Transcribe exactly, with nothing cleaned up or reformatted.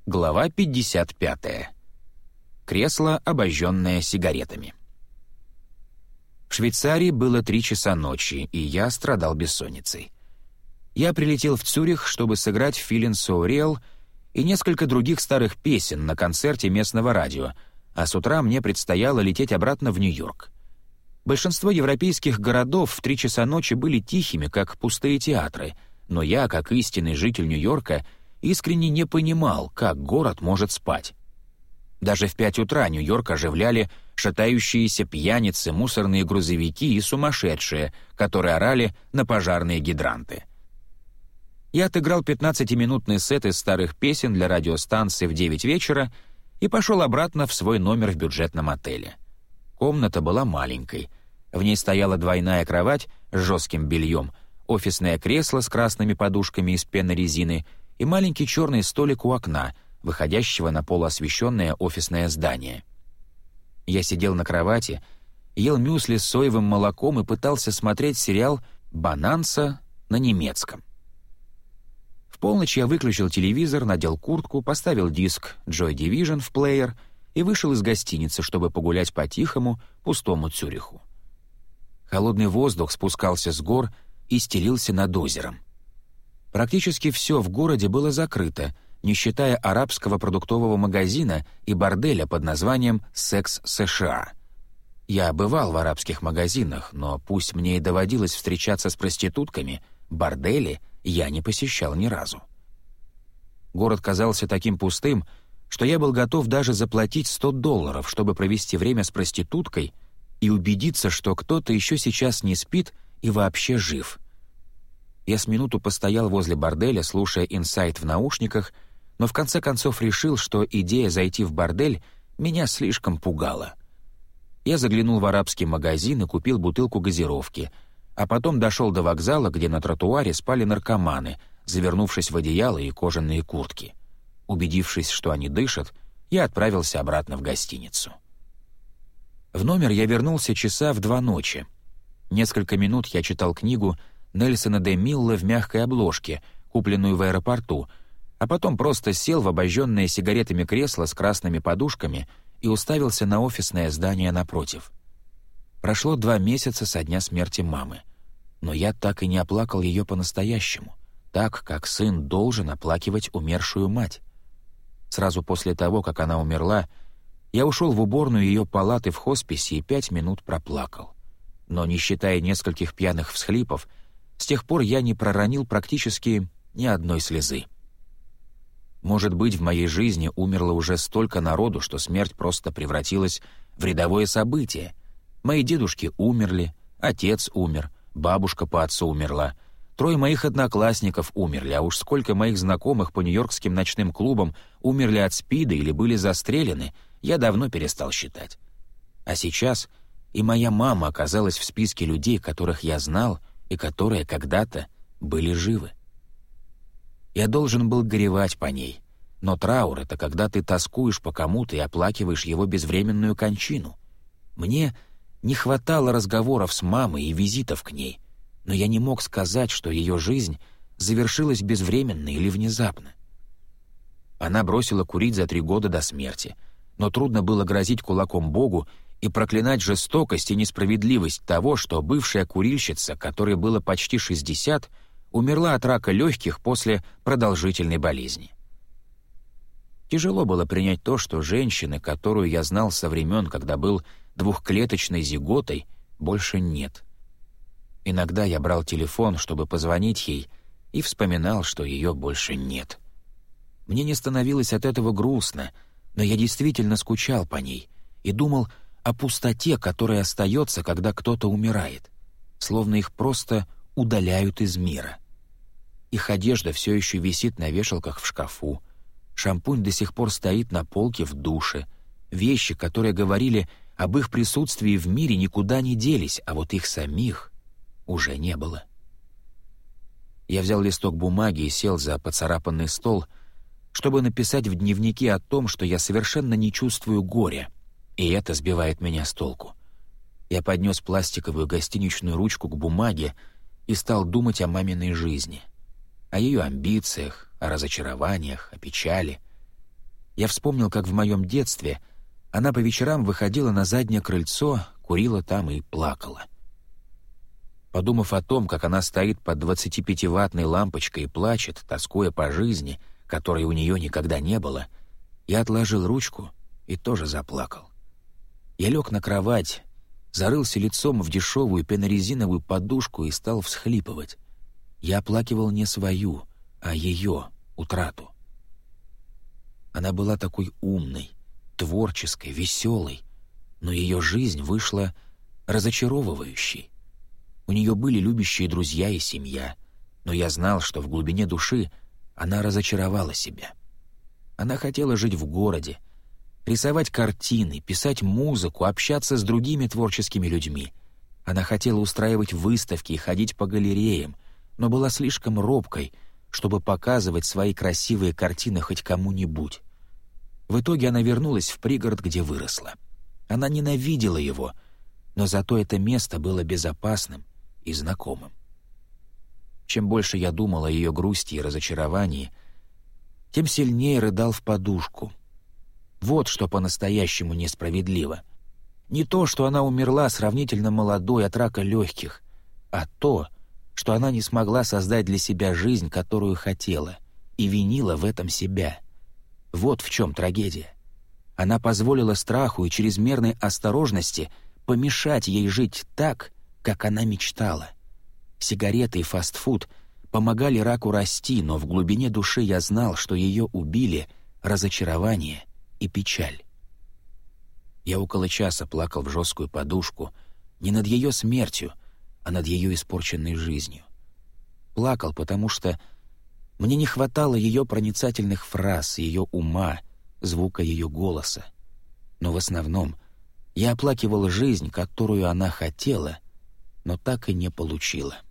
Глава пятьдесят пятая. Кресло, обожженное сигаретами. В Швейцарии было три часа ночи, и я страдал бессонницей. Я прилетел в Цюрих, чтобы сыграть «Feeling So Real» и несколько других старых песен на концерте местного радио, а с утра мне предстояло лететь обратно в Нью-Йорк. Большинство европейских городов в три часа ночи были тихими, как пустые театры, но я, как истинный житель Нью-Йорка, искренне не понимал, как город может спать. Даже в пять утра Нью-Йорк оживляли шатающиеся пьяницы, мусорные грузовики и сумасшедшие, которые орали на пожарные гидранты. Я отыграл пятнадцатиминутный сет из старых песен для радиостанции в девять вечера и пошел обратно в свой номер в бюджетном отеле. Комната была маленькой. В ней стояла двойная кровать с жестким бельем, офисное кресло с красными подушками из пенорезины и маленький черный столик у окна, выходящего на полуосвещенное офисное здание. Я сидел на кровати, ел мюсли с соевым молоком и пытался смотреть сериал «Бонанса» на немецком. В полночь я выключил телевизор, надел куртку, поставил диск Joy Division в плеер и вышел из гостиницы, чтобы погулять по тихому, пустому Цюриху. Холодный воздух спускался с гор и стелился над озером. Практически все в городе было закрыто, не считая арабского продуктового магазина и борделя под названием «Секс США». Я бывал в арабских магазинах, но пусть мне и доводилось встречаться с проститутками, бордели я не посещал ни разу. Город казался таким пустым, что я был готов даже заплатить сто долларов, чтобы провести время с проституткой и убедиться, что кто-то еще сейчас не спит и вообще жив. Я с минуту постоял возле борделя, слушая инсайт в наушниках, но в конце концов решил, что идея зайти в бордель меня слишком пугала. Я заглянул в арабский магазин и купил бутылку газировки, а потом дошел до вокзала, где на тротуаре спали наркоманы, завернувшись в одеяло и кожаные куртки. Убедившись, что они дышат, я отправился обратно в гостиницу. В номер я вернулся часа в два ночи. Несколько минут я читал книгу Нельсона де Милла в мягкой обложке, купленную в аэропорту, а потом просто сел в обожженное сигаретами кресло с красными подушками и уставился на офисное здание напротив. Прошло два месяца со дня смерти мамы, но я так и не оплакал ее по-настоящему, так, как сын должен оплакивать умершую мать. Сразу после того, как она умерла, я ушел в уборную ее палаты в хосписе и пять минут проплакал. Но, не считая нескольких пьяных всхлипов, с тех пор я не проронил практически ни одной слезы. Может быть, в моей жизни умерло уже столько народу, что смерть просто превратилась в рядовое событие. Мои дедушки умерли, отец умер, бабушка по отцу умерла, трое моих одноклассников умерли, а уж сколько моих знакомых по нью-йоркским ночным клубам умерли от СПИДа или были застрелены, я давно перестал считать. А сейчас и моя мама оказалась в списке людей, которых я знал и которые когда-то были живы. Я должен был горевать по ней, но траур — это когда ты тоскуешь по кому-то и оплакиваешь его безвременную кончину. Мне не хватало разговоров с мамой и визитов к ней, но я не мог сказать, что ее жизнь завершилась безвременно или внезапно. Она бросила курить за три года до смерти, но трудно было грозить кулаком Богу и проклинать жестокость и несправедливость того, что бывшая курильщица, которой было почти шестьдесят, умерла от рака легких после продолжительной болезни. Тяжело было принять то, что женщины, которую я знал со времен, когда был двухклеточной зиготой, больше нет. Иногда я брал телефон, чтобы позвонить ей, и вспоминал, что ее больше нет. Мне не становилось от этого грустно, но я действительно скучал по ней и думал о пустоте, которая остается, когда кто-то умирает, словно их просто удаляют из мира. Их одежда все еще висит на вешалках в шкафу, шампунь до сих пор стоит на полке в душе, вещи, которые говорили об их присутствии в мире, никуда не делись, а вот их самих уже не было. Я взял листок бумаги и сел за поцарапанный стол, чтобы написать в дневнике о том, что я совершенно не чувствую горя, и это сбивает меня с толку. Я поднес пластиковую гостиничную ручку к бумаге и стал думать о маминой жизни, о ее амбициях, о разочарованиях, о печали. Я вспомнил, как в моем детстве она по вечерам выходила на заднее крыльцо, курила там и плакала. Подумав о том, как она стоит под двадцатипятиваттной лампочкой и плачет, тоскуя по жизни, которой у нее никогда не было, я отложил ручку и тоже заплакал. Я лег на кровать, зарылся лицом в дешевую пенорезиновую подушку и стал всхлипывать. Я оплакивал не свою, а ее утрату. Она была такой умной, творческой, веселой, но ее жизнь вышла разочаровывающей. У нее были любящие друзья и семья, но я знал, что в глубине души она разочаровала себя. Она хотела жить в городе, рисовать картины, писать музыку, общаться с другими творческими людьми. Она хотела устраивать выставки и ходить по галереям, но была слишком робкой, чтобы показывать свои красивые картины хоть кому-нибудь. В итоге она вернулась в пригород, где выросла. Она ненавидела его, но зато это место было безопасным и знакомым. Чем больше я думал о ее грусти и разочаровании, тем сильнее рыдал в подушку. Вот что по-настоящему несправедливо. Не то, что она умерла сравнительно молодой от рака легких, а то, что она не смогла создать для себя жизнь, которую хотела, и винила в этом себя. Вот в чем трагедия. Она позволила страху и чрезмерной осторожности помешать ей жить так, как она мечтала. Сигареты и фастфуд помогали раку расти, но в глубине души я знал, что ее убили разочарование и печаль. Я около часа плакал в жесткую подушку не над ее смертью, а над ее испорченной жизнью. Плакал, потому что мне не хватало ее проницательных фраз, ее ума, звука ее голоса. Но в основном я оплакивал жизнь, которую она хотела, но так и не получила.